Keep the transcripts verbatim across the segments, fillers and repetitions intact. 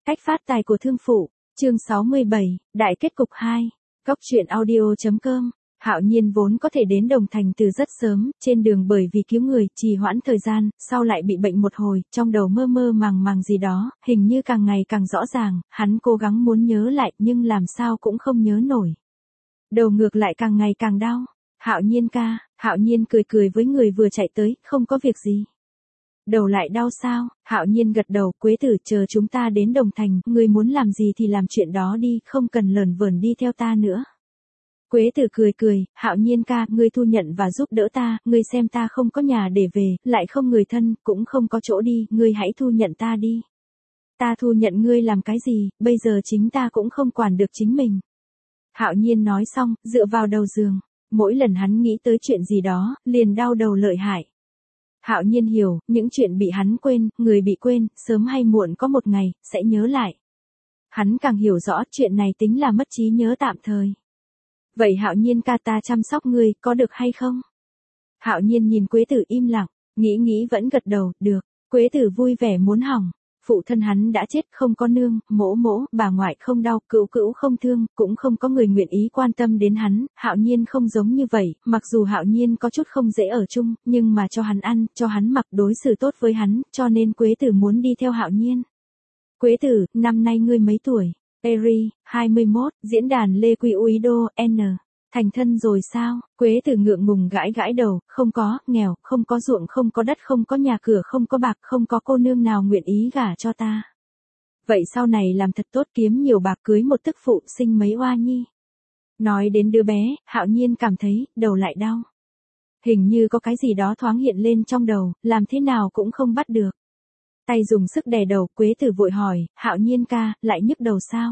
Cách phát tài của thương phụ, chương sáu mươi bảy, đại kết cục hai. Góc truyện audio chấm com. Hạo Nhiên vốn có thể đến Đồng Thành từ rất sớm, trên đường bởi vì cứu người, trì hoãn thời gian, sau lại bị bệnh một hồi, trong đầu mơ mơ màng màng gì đó, hình như càng ngày càng rõ ràng, hắn cố gắng muốn nhớ lại, nhưng làm sao cũng không nhớ nổi. Đầu ngược lại càng ngày càng đau. Hạo Nhiên ca, Hạo Nhiên cười cười với người vừa chạy tới, không có việc gì. Đầu lại đau sao? Hạo Nhiên gật đầu, Quế Tử chờ chúng ta đến Đồng Thành, ngươi muốn làm gì thì làm chuyện đó đi, không cần lờn vờn đi theo ta nữa. Quế Tử cười cười, Hạo Nhiên ca, ngươi thu nhận và giúp đỡ ta, ngươi xem ta không có nhà để về, lại không người thân, cũng không có chỗ đi, ngươi hãy thu nhận ta đi. Ta thu nhận ngươi làm cái gì, bây giờ chính ta cũng không quản được chính mình. Hạo Nhiên nói xong, dựa vào đầu giường, mỗi lần hắn nghĩ tới chuyện gì đó, liền đau đầu lợi hại. Hạo Nhiên hiểu, những chuyện bị hắn quên, người bị quên, sớm hay muộn có một ngày, sẽ nhớ lại. Hắn càng hiểu rõ chuyện này tính là mất trí nhớ tạm thời. Vậy Hạo Nhiên ca, ta chăm sóc ngươi, có được hay không? Hạo Nhiên nhìn Quế Tử im lặng, nghĩ nghĩ vẫn gật đầu, được. Quế Tử vui vẻ muốn hỏng. Phụ thân hắn đã chết, không có nương, mỗ mỗ, bà ngoại không đau, cữu cữu không thương, cũng không có người nguyện ý quan tâm đến hắn. Hạo Nhiên không giống như vậy, mặc dù Hạo Nhiên có chút không dễ ở chung, nhưng mà cho hắn ăn, cho hắn mặc, đối xử tốt với hắn, cho nên Quế Tử muốn đi theo Hạo Nhiên. Quế Tử, năm nay ngươi mấy tuổi? Eri, hai mươi mốt, diễn đàn Lê Quy Uy Đô, N. Thành thân rồi sao? Quế Tử ngượng ngùng gãi gãi đầu, không có, nghèo, không có ruộng, không có đất, không có nhà cửa, không có bạc, không có cô nương nào nguyện ý gả cho ta. Vậy sau này làm thật tốt, kiếm nhiều bạc, cưới một tức phụ, sinh mấy oa nhi. Nói đến đứa bé, Hạo Nhiên cảm thấy, đầu lại đau. Hình như có cái gì đó thoáng hiện lên trong đầu, làm thế nào cũng không bắt được. Tay dùng sức đè đầu, Quế Tử vội hỏi, Hạo Nhiên ca, lại nhức đầu sao?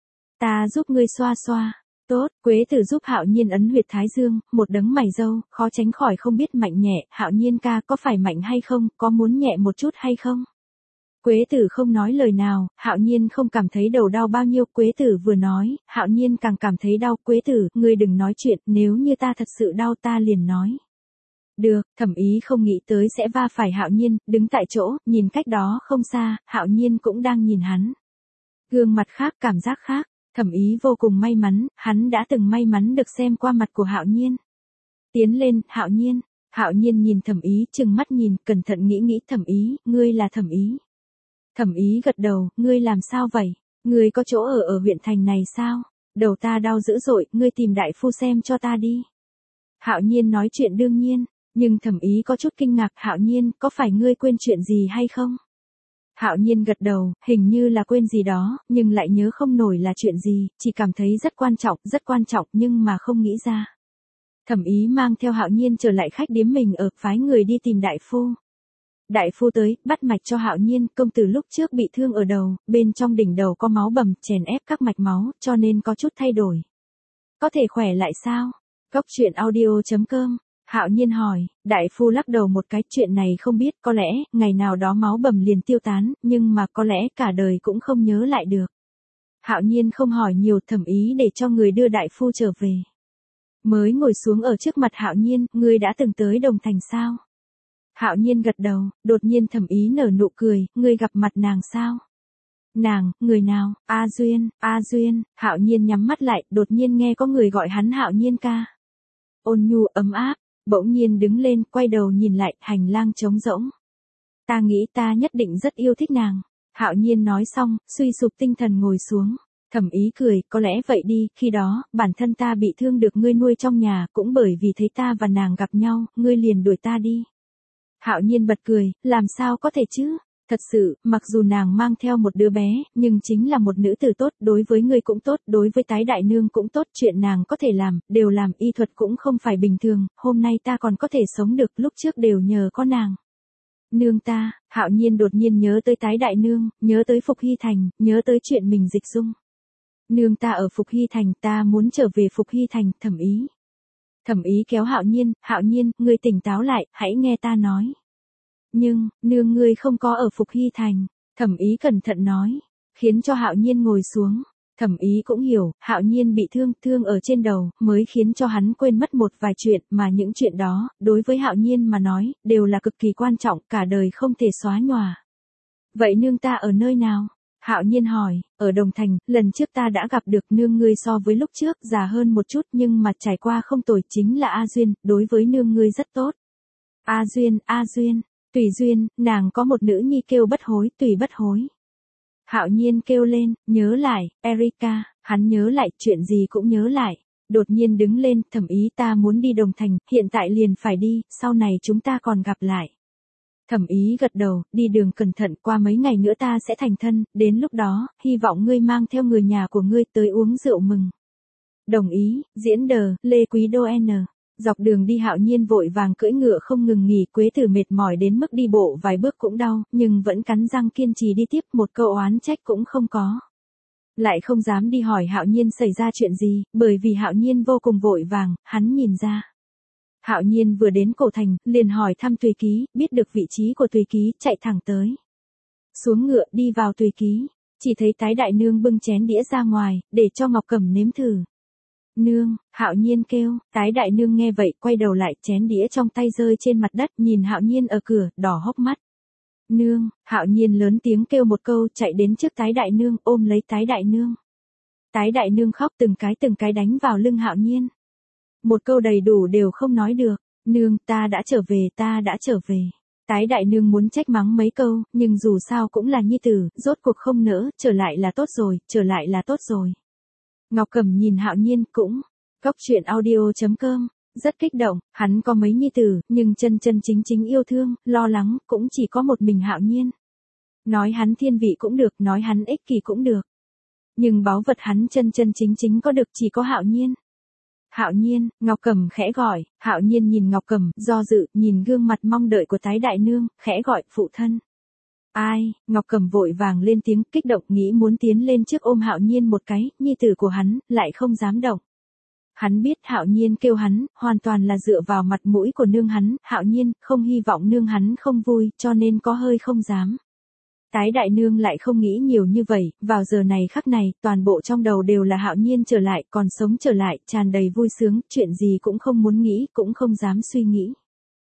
Ta giúp ngươi xoa xoa. Tốt, Quế Tử giúp Hạo Nhiên ấn huyệt thái dương, một đấng mày râu, khó tránh khỏi không biết mạnh nhẹ, Hạo Nhiên ca, có phải mạnh hay không, có muốn nhẹ một chút hay không? Quế Tử không nói lời nào, Hạo Nhiên không cảm thấy đầu đau bao nhiêu, Quế Tử vừa nói, Hạo Nhiên càng cảm thấy đau, Quế Tử, ngươi đừng nói chuyện, nếu như ta thật sự đau ta liền nói. Được, Thẩm Ý không nghĩ tới sẽ va phải Hạo Nhiên, đứng tại chỗ, nhìn cách đó không xa, Hạo Nhiên cũng đang nhìn hắn. Gương mặt khác, cảm giác khác. Thẩm Ý vô cùng may mắn, hắn đã từng may mắn được xem qua mặt của Hạo Nhiên. Tiến lên, Hạo Nhiên. Hạo Nhiên nhìn Thẩm Ý, trừng mắt nhìn, cẩn thận nghĩ nghĩ, Thẩm Ý, ngươi là Thẩm Ý. Thẩm Ý gật đầu, ngươi làm sao vậy? Ngươi có chỗ ở ở huyện thành này sao? Đầu ta đau dữ dội, ngươi tìm đại phu xem cho ta đi. Hạo Nhiên nói chuyện đương nhiên, nhưng Thẩm Ý có chút kinh ngạc, Hạo Nhiên, có phải ngươi quên chuyện gì hay không? Hạo Nhiên gật đầu, hình như là quên gì đó, nhưng lại nhớ không nổi là chuyện gì, chỉ cảm thấy rất quan trọng, rất quan trọng nhưng mà không nghĩ ra. Thẩm Ý mang theo Hạo Nhiên trở lại khách điếm mình ở, phái người đi tìm đại phu. Đại phu tới, bắt mạch cho Hạo Nhiên, công tử lúc trước bị thương ở đầu, bên trong đỉnh đầu có máu bầm, chèn ép các mạch máu, cho nên có chút thay đổi. Có thể khỏe lại sao? Góc truyện audio chấm com. Hạo Nhiên hỏi, đại phu lắc đầu một cái, chuyện này không biết, có lẽ, ngày nào đó máu bầm liền tiêu tán, nhưng mà có lẽ cả đời cũng không nhớ lại được. Hạo Nhiên không hỏi nhiều, Thẩm Ý để cho người đưa đại phu trở về. Mới ngồi xuống ở trước mặt Hạo Nhiên, ngươi đã từng tới Đồng Thành sao? Hạo Nhiên gật đầu, đột nhiên Thẩm Ý nở nụ cười, ngươi gặp mặt nàng sao? Nàng, người nào? A Duyên, A Duyên, Hạo Nhiên nhắm mắt lại, đột nhiên nghe có người gọi hắn Hạo Nhiên ca. Ôn nhu ấm áp. Bỗng nhiên đứng lên, quay đầu nhìn lại, hành lang trống rỗng. Ta nghĩ ta nhất định rất yêu thích nàng. Hạo Nhiên nói xong, suy sụp tinh thần ngồi xuống. Thẩm Ý cười, có lẽ vậy đi, khi đó, bản thân ta bị thương được ngươi nuôi trong nhà, cũng bởi vì thấy ta và nàng gặp nhau, ngươi liền đuổi ta đi. Hạo Nhiên bật cười, làm sao có thể chứ? Thật sự, mặc dù nàng mang theo một đứa bé, nhưng chính là một nữ tử tốt, đối với ngươi cũng tốt, đối với tái đại nương cũng tốt, chuyện nàng có thể làm, đều làm, y thuật cũng không phải bình thường, hôm nay ta còn có thể sống được, lúc trước đều nhờ có nàng. Nương ta, Hạo Nhiên đột nhiên nhớ tới tái đại nương, nhớ tới Phục Hy Thành, nhớ tới chuyện mình dịch dung. Nương ta ở Phục Hy Thành, ta muốn trở về Phục Hy Thành, Thẩm Ý. Thẩm Ý kéo Hạo Nhiên, Hạo Nhiên, ngươi tỉnh táo lại, hãy nghe ta nói. Nhưng, nương ngươi không có ở Phục Hy Thành, Thẩm Ý cẩn thận nói, khiến cho Hạo Nhiên ngồi xuống. Thẩm Ý cũng hiểu, Hạo Nhiên bị thương, thương ở trên đầu, mới khiến cho hắn quên mất một vài chuyện, mà những chuyện đó, đối với Hạo Nhiên mà nói, đều là cực kỳ quan trọng, cả đời không thể xóa nhòa. Vậy nương ta ở nơi nào? Hạo Nhiên hỏi, ở Đồng Thành, lần trước ta đã gặp được nương ngươi so với lúc trước già hơn một chút nhưng mà trải qua không tồi, chính là A Duyên, đối với nương ngươi rất tốt. A Duyên, A Duyên, Tùy Duyên, nàng có một nữ nhi kêu Bất Hối, Tùy Bất Hối. Hạo Nhiên kêu lên, nhớ lại, Erika, hắn nhớ lại, chuyện gì cũng nhớ lại. Đột nhiên đứng lên, Thẩm Ý, ta muốn đi Đồng Thành, hiện tại liền phải đi, sau này chúng ta còn gặp lại. Thẩm Ý gật đầu, đi đường cẩn thận, qua mấy ngày nữa ta sẽ thành thân, đến lúc đó, hy vọng ngươi mang theo người nhà của ngươi tới uống rượu mừng. Đồng ý, diễn đờ, Lê Quý Đô N. Dọc đường đi Hạo Nhiên vội vàng cưỡi ngựa không ngừng nghỉ, Quế Tử mệt mỏi đến mức đi bộ vài bước cũng đau, nhưng vẫn cắn răng kiên trì đi tiếp, một câu oán trách cũng không có. Lại không dám đi hỏi Hạo Nhiên xảy ra chuyện gì, bởi vì Hạo Nhiên vô cùng vội vàng, hắn nhìn ra. Hạo Nhiên vừa đến cổ thành, liền hỏi thăm Tùy Ký, biết được vị trí của Tùy Ký, chạy thẳng tới. Xuống ngựa đi vào Tùy Ký, chỉ thấy Tái đại nương bưng chén đĩa ra ngoài, để cho Ngọc Cẩm nếm thử. Nương, Hạo Nhiên kêu, Tái đại nương nghe vậy, quay đầu lại, chén đĩa trong tay rơi trên mặt đất, nhìn Hạo Nhiên ở cửa, đỏ hốc mắt. Nương, Hạo Nhiên lớn tiếng kêu một câu, chạy đến trước Tái đại nương, ôm lấy Tái đại nương. Tái đại nương khóc từng cái từng cái đánh vào lưng Hạo Nhiên. Một câu đầy đủ đều không nói được, nương, ta đã trở về, ta đã trở về. Tái đại nương muốn trách mắng mấy câu, nhưng dù sao cũng là nhi tử, rốt cuộc không nỡ, trở lại là tốt rồi, trở lại là tốt rồi. Ngọc Cẩm nhìn Hạo Nhiên cũng, Cóc truyện audio chấm com, rất kích động, hắn có mấy nhi tử, nhưng chân chân chính chính yêu thương, lo lắng, cũng chỉ có một mình Hạo Nhiên. Nói hắn thiên vị cũng được, nói hắn ích kỷ cũng được. Nhưng báu vật hắn chân chân chính chính có được chỉ có Hạo Nhiên. Hạo Nhiên, Ngọc Cẩm khẽ gọi, Hạo Nhiên nhìn Ngọc Cẩm, do dự, nhìn gương mặt mong đợi của Tái đại nương, khẽ gọi, phụ thân. Ai, Ngọc Cẩm vội vàng lên tiếng, kích động nghĩ muốn tiến lên trước ôm Hạo Nhiên một cái, nhi tử của hắn, lại không dám động. Hắn biết Hạo Nhiên kêu hắn, hoàn toàn là dựa vào mặt mũi của nương hắn, Hạo Nhiên, không hy vọng nương hắn không vui, cho nên có hơi không dám. Tái đại nương lại không nghĩ nhiều như vậy, vào giờ này khắc này, toàn bộ trong đầu đều là Hạo Nhiên trở lại, còn sống trở lại, tràn đầy vui sướng, chuyện gì cũng không muốn nghĩ, cũng không dám suy nghĩ.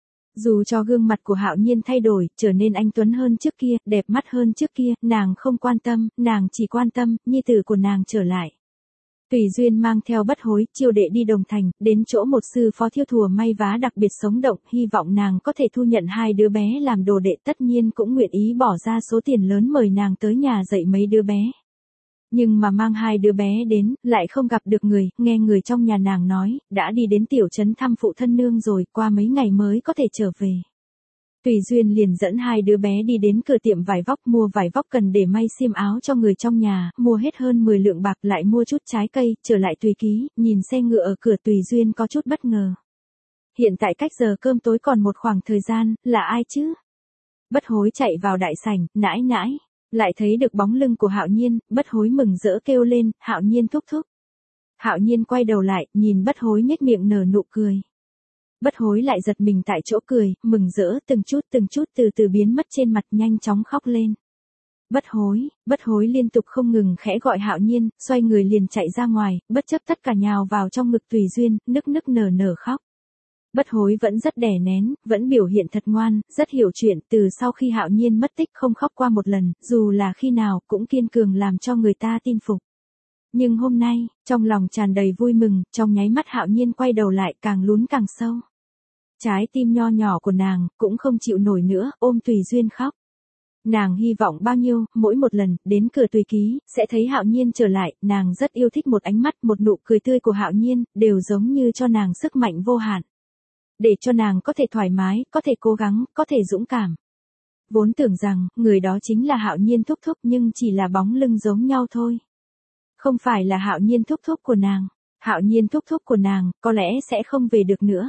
Dù cho gương mặt của Hạo Nhiên thay đổi, trở nên anh tuấn hơn trước kia, đẹp mắt hơn trước kia, nàng không quan tâm, nàng chỉ quan tâm, nhi tử của nàng trở lại. Tùy Duyên mang theo Bất Hối, chiêu đệ đi Đồng Thành, đến chỗ một sư phó thiêu thùa may vá đặc biệt sống động, hy vọng nàng có thể thu nhận hai đứa bé làm đồ đệ, tất nhiên cũng nguyện ý bỏ ra số tiền lớn mời nàng tới nhà dạy mấy đứa bé. Nhưng mà mang hai đứa bé đến, lại không gặp được người, nghe người trong nhà nàng nói, đã đi đến tiểu trấn thăm phụ thân nương rồi, qua mấy ngày mới có thể trở về. Tùy Duyên liền dẫn hai đứa bé đi đến cửa tiệm vải vóc mua vải vóc cần để may xiêm áo cho người trong nhà, mua hết hơn mười lượng bạc lại mua chút trái cây, trở lại Tùy Ký, nhìn xe ngựa ở cửa Tùy Duyên có chút bất ngờ. Hiện tại cách giờ cơm tối còn một khoảng thời gian, là ai chứ? Bất Hối chạy vào đại sảnh, nãi nãi, lại thấy được bóng lưng của Hạo Nhiên, Bất Hối mừng rỡ kêu lên, Hạo Nhiên thúc thúc. Hạo Nhiên quay đầu lại, nhìn Bất Hối nhếch miệng nở nụ cười. Bất Hối lại giật mình tại chỗ cười, mừng rỡ, từng chút từng chút từ từ biến mất trên mặt, nhanh chóng khóc lên. Bất Hối, Bất Hối liên tục không ngừng khẽ gọi Hạo Nhiên, xoay người liền chạy ra ngoài, bất chấp tất cả nhào vào trong ngực Tùy Duyên, nức nức nở nở khóc. Bất Hối vẫn rất đè nén, vẫn biểu hiện thật ngoan, rất hiểu chuyện, từ sau khi Hạo Nhiên mất tích không khóc qua một lần, dù là khi nào cũng kiên cường làm cho người ta tin phục. Nhưng hôm nay, trong lòng tràn đầy vui mừng, trong nháy mắt Hạo Nhiên quay đầu lại càng lún càng sâu. Trái tim nho nhỏ của nàng, cũng không chịu nổi nữa, ôm Tùy Duyên khóc. Nàng hy vọng bao nhiêu, mỗi một lần, đến cửa Tùy Ký, sẽ thấy Hạo Nhiên trở lại, nàng rất yêu thích một ánh mắt, một nụ cười tươi của Hạo Nhiên, đều giống như cho nàng sức mạnh vô hạn. Để cho nàng có thể thoải mái, có thể cố gắng, có thể dũng cảm. Vốn tưởng rằng, người đó chính là Hạo Nhiên thúc thúc nhưng chỉ là bóng lưng giống nhau thôi. Không phải là Hạo Nhiên thúc thúc của nàng. Hạo Nhiên thúc thúc của nàng, có lẽ sẽ không về được nữa.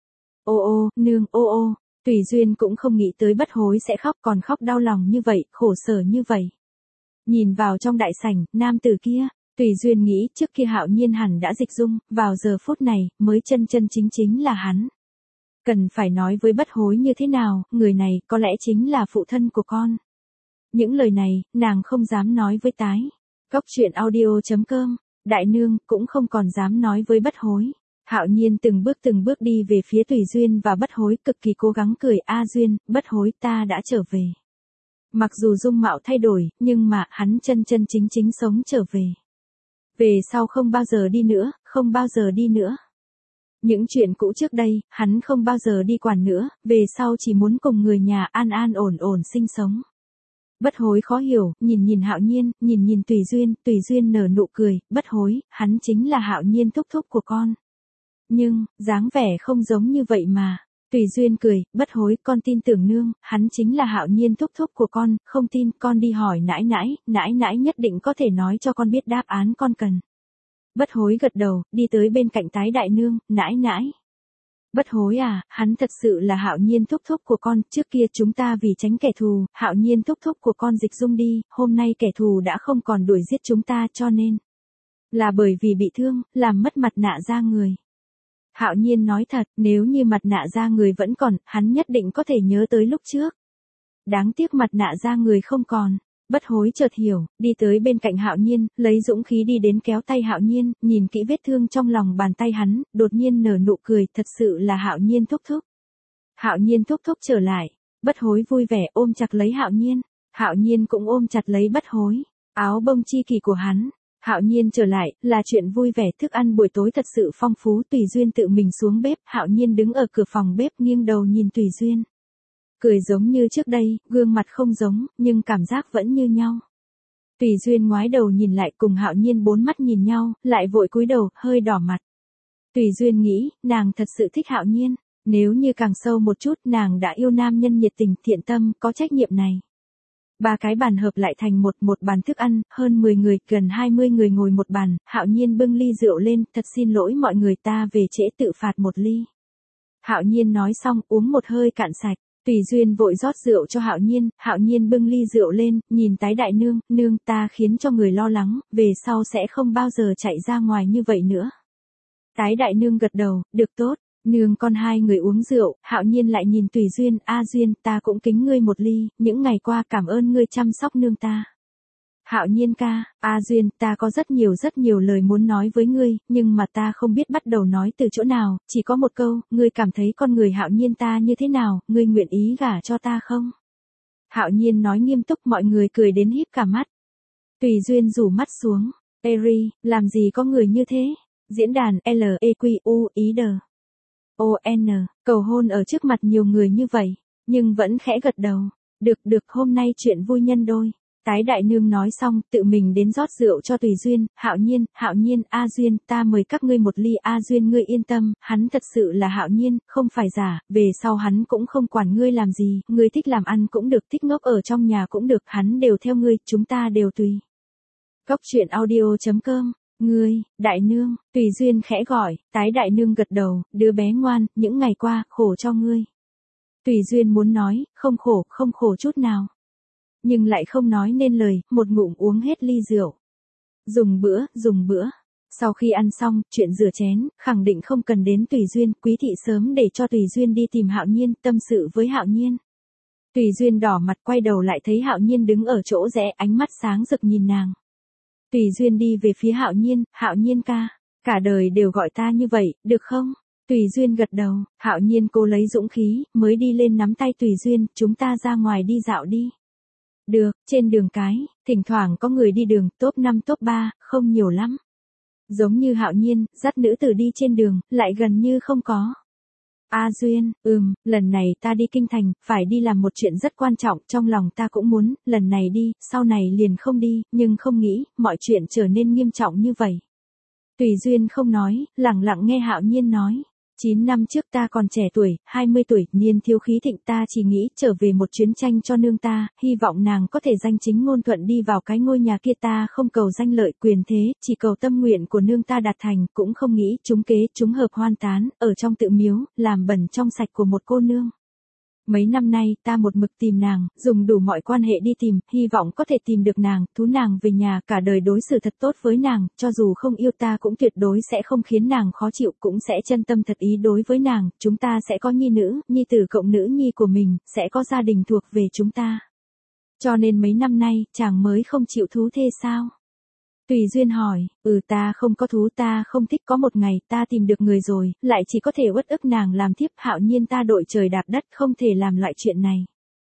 Ô ô, nương, ô ô, Tùy Duyên cũng không nghĩ tới Bất Hối sẽ khóc, còn khóc đau lòng như vậy, khổ sở như vậy. Nhìn vào trong đại sảnh, nam tử kia, Tùy Duyên nghĩ trước kia Hạo Nhiên hẳn đã dịch dung, vào giờ phút này, mới chân chân chính chính là hắn. Cần phải nói với Bất Hối như thế nào, người này có lẽ chính là phụ thân của con. Những lời này, nàng không dám nói với Tái. Cóc truyện audio chấm com, đại nương cũng không còn dám nói với Bất Hối. Hạo Nhiên từng bước từng bước đi về phía Tùy Duyên và Bất Hối, cực kỳ cố gắng cười, A Duyên, Bất Hối, ta đã trở về. Mặc dù dung mạo thay đổi, nhưng mà hắn chân chân chính chính sống trở về. Về sau không bao giờ đi nữa, không bao giờ đi nữa. Những chuyện cũ trước đây, hắn không bao giờ đi quản nữa, về sau chỉ muốn cùng người nhà an an ổn ổn sinh sống. Bất hối khó hiểu, nhìn nhìn Hạo Nhiên, nhìn nhìn Tùy Duyên, Tùy Duyên nở nụ cười, bất hối, hắn chính là Hạo Nhiên thúc thúc của con. Nhưng, dáng vẻ không giống như vậy mà. Tùy Duyên cười, bất hối, con tin tưởng nương, hắn chính là Hạo Nhiên thúc thúc của con, không tin, con đi hỏi nãi nãi, nãi nãi nhất định có thể nói cho con biết đáp án con cần. Bất hối gật đầu, đi tới bên cạnh Tái đại nương, nãi nãi. Bất hối à, hắn thật sự là Hạo Nhiên thúc thúc của con, trước kia chúng ta vì tránh kẻ thù, Hạo Nhiên thúc thúc của con dịch dung đi, hôm nay kẻ thù đã không còn đuổi giết chúng ta cho nên. Là bởi vì bị thương, làm mất mặt nạ da người. Hạo Nhiên nói thật, nếu như mặt nạ da người vẫn còn, hắn nhất định có thể nhớ tới lúc trước. Đáng tiếc mặt nạ da người không còn. Bất hối chợt hiểu, đi tới bên cạnh Hạo Nhiên, lấy dũng khí đi đến kéo tay Hạo Nhiên, nhìn kỹ vết thương trong lòng bàn tay hắn, đột nhiên nở nụ cười, thật sự là Hạo Nhiên thúc thúc. Hạo Nhiên thúc thúc trở lại, bất hối vui vẻ ôm chặt lấy Hạo Nhiên, Hạo Nhiên cũng ôm chặt lấy bất hối, áo bông chi kỳ của hắn. Hạo Nhiên trở lại, là chuyện vui vẻ, thức ăn buổi tối thật sự phong phú, Tùy Duyên tự mình xuống bếp, Hạo Nhiên đứng ở cửa phòng bếp nghiêng đầu nhìn Tùy Duyên. Cười giống như trước đây, gương mặt không giống, nhưng cảm giác vẫn như nhau. Tùy Duyên ngoái đầu nhìn lại cùng Hạo Nhiên bốn mắt nhìn nhau, lại vội cúi đầu, hơi đỏ mặt. Tùy Duyên nghĩ, nàng thật sự thích Hạo Nhiên, nếu như càng sâu một chút nàng đã yêu nam nhân nhiệt tình, thiện tâm, có trách nhiệm này. Ba cái bàn hợp lại thành một một bàn thức ăn, hơn mười người, gần hai mươi người ngồi một bàn, Hạo Nhiên bưng ly rượu lên, thật xin lỗi mọi người ta về trễ tự phạt một ly. Hạo Nhiên nói xong uống một hơi cạn sạch. Tùy Duyên vội rót rượu cho Hạo Nhiên, Hạo Nhiên bưng ly rượu lên, nhìn Tái đại nương, nương ta khiến cho người lo lắng, về sau sẽ không bao giờ chạy ra ngoài như vậy nữa. Tái đại nương gật đầu, được tốt, nương con hai người uống rượu, Hạo Nhiên lại nhìn Tùy Duyên, a Duyên ta cũng kính ngươi một ly, những ngày qua cảm ơn ngươi chăm sóc nương ta. Hạo Nhiên ca, a Duyên ta có rất nhiều rất nhiều lời muốn nói với ngươi, nhưng mà ta không biết bắt đầu nói từ chỗ nào, chỉ có một câu, ngươi cảm thấy con người Hạo Nhiên ta như thế nào, ngươi nguyện ý gả cho ta không? Hạo Nhiên nói nghiêm túc, mọi người cười đến híp cả mắt. Tùy Duyên rủ mắt xuống, Eri, làm gì có người như thế? Diễn đàn L E Q U I D O N, cầu hôn ở trước mặt nhiều người như vậy, nhưng vẫn khẽ gật đầu. Được được, hôm nay chuyện vui nhân đôi. Tái đại nương nói xong, tự mình đến rót rượu cho Tùy Duyên, Hạo Nhiên, Hạo Nhiên, A Duyên, ta mời các ngươi một ly, A Duyên ngươi yên tâm, hắn thật sự là Hạo Nhiên, không phải giả, về sau hắn cũng không quản ngươi làm gì, ngươi thích làm ăn cũng được, thích ngốc ở trong nhà cũng được, hắn đều theo ngươi, chúng ta đều tùy. Góc truyện audio chấm com, ngươi, đại nương, Tùy Duyên khẽ gọi, Tái đại nương gật đầu, đứa bé ngoan, những ngày qua, khổ cho ngươi. Tùy Duyên muốn nói, không khổ, không khổ chút nào. Nhưng lại không nói nên lời, một ngụm uống hết ly rượu. Dùng bữa, dùng bữa. Sau khi ăn xong, chuyện rửa chén, khẳng định không cần đến Tùy Duyên, Quý thị sớm để cho Tùy Duyên đi tìm Hạo Nhiên, tâm sự với Hạo Nhiên. Tùy Duyên đỏ mặt quay đầu lại thấy Hạo Nhiên đứng ở chỗ rẽ, ánh mắt sáng rực nhìn nàng. Tùy Duyên đi về phía Hạo Nhiên, Hạo Nhiên ca, cả đời đều gọi ta như vậy, được không? Tùy Duyên gật đầu, Hạo Nhiên cố lấy dũng khí, mới đi lên nắm tay Tùy Duyên, chúng ta ra ngoài đi dạo đi. Được, trên đường cái, thỉnh thoảng có người đi đường, top năm top ba, không nhiều lắm. Giống như Hạo Nhiên, dắt nữ tử đi trên đường, lại gần như không có. A Duyên, ừm, lần này ta đi kinh thành, phải đi làm một chuyện rất quan trọng, trong lòng ta cũng muốn, lần này đi, sau này liền không đi, nhưng không nghĩ, mọi chuyện trở nên nghiêm trọng như vậy. Tùy Duyên không nói, lặng lặng nghe Hạo Nhiên nói. chín năm trước ta còn trẻ tuổi, hai mươi tuổi, niên thiếu khí thịnh, ta chỉ nghĩ trở về một chuyến tranh cho nương ta, hy vọng nàng có thể danh chính ngôn thuận đi vào cái ngôi nhà kia, ta không cầu danh lợi quyền thế, chỉ cầu tâm nguyện của nương ta đạt thành, cũng không nghĩ trúng kế, trúng hợp hoan tán, ở trong tự miếu, làm bẩn trong sạch của một cô nương. Mấy năm nay, ta một mực tìm nàng, dùng đủ mọi quan hệ đi tìm, hy vọng có thể tìm được nàng, thú nàng về nhà, cả đời đối xử thật tốt với nàng, cho dù không yêu ta cũng tuyệt đối sẽ không khiến nàng khó chịu, cũng sẽ chân tâm thật ý đối với nàng, chúng ta sẽ có nhi nữ, nhi tử cộng nữ nhi của mình, sẽ có gia đình thuộc về chúng ta. Cho nên mấy năm nay, chàng mới không chịu thú thê sao? Tùy Duyên hỏi, ừ ta không có thú, ta không thích, có một ngày ta tìm được người rồi, lại chỉ có thể uất ức nàng làm thiếp, Hạo Nhiên ta đội trời đạp đất, không thể làm loại chuyện này.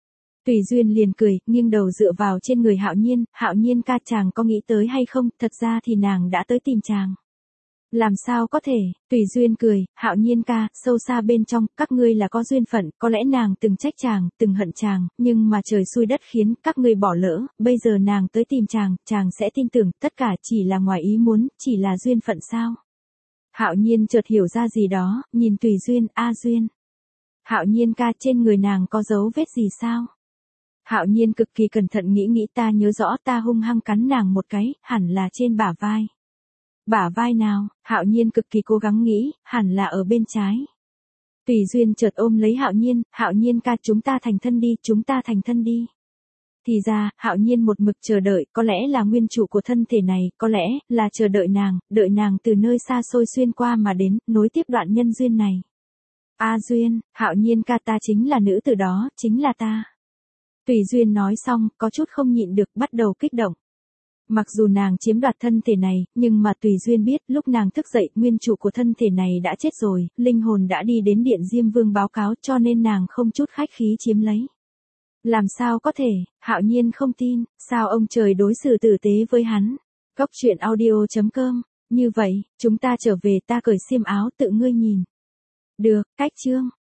Tùy Duyên liền cười, nghiêng đầu dựa vào trên người Hạo Nhiên, Hạo Nhiên ca, chàng có nghĩ tới hay không, thật ra thì nàng đã tới tìm chàng. Làm sao có thể, Tùy Duyên cười, Hạo Nhiên ca, sâu xa bên trong, các ngươi là có duyên phận, có lẽ nàng từng trách chàng, từng hận chàng, nhưng mà trời xui đất khiến, các ngươi bỏ lỡ, bây giờ nàng tới tìm chàng, chàng sẽ tin tưởng, tất cả chỉ là ngoài ý muốn, chỉ là duyên phận sao. Hạo Nhiên chợt hiểu ra gì đó, nhìn Tùy Duyên, a Duyên. Hạo Nhiên ca, trên người nàng có dấu vết gì sao? Hạo Nhiên cực kỳ cẩn thận nghĩ nghĩ, ta nhớ rõ ta hung hăng cắn nàng một cái, hẳn là trên bả vai. Bả vai nào? Hạo Nhiên cực kỳ cố gắng nghĩ, hẳn là ở bên trái. Tùy Duyên chợt ôm lấy Hạo Nhiên, Hạo Nhiên ca, chúng ta thành thân đi, chúng ta thành thân đi. Thì ra, Hạo Nhiên một mực chờ đợi, có lẽ là nguyên chủ của thân thể này, có lẽ là chờ đợi nàng, đợi nàng từ nơi xa xôi xuyên qua mà đến, nối tiếp đoạn nhân duyên này. A Duyên, Hạo Nhiên ca, ta chính là nữ tử đó, chính là ta. Tùy Duyên nói xong, có chút không nhịn được, bắt đầu kích động. Mặc dù nàng chiếm đoạt thân thể này, nhưng mà Tùy Duyên biết, lúc nàng thức dậy, nguyên chủ của thân thể này đã chết rồi, linh hồn đã đi đến Điện Diêm Vương báo cáo, cho nên nàng không chút khách khí chiếm lấy. Làm sao có thể, Hạo Nhiên không tin, sao ông trời đối xử tử tế với hắn. Cốc truyện audio chấm com, như vậy, chúng ta trở về, ta cởi xiêm áo tự ngươi nhìn. Được, cách chương.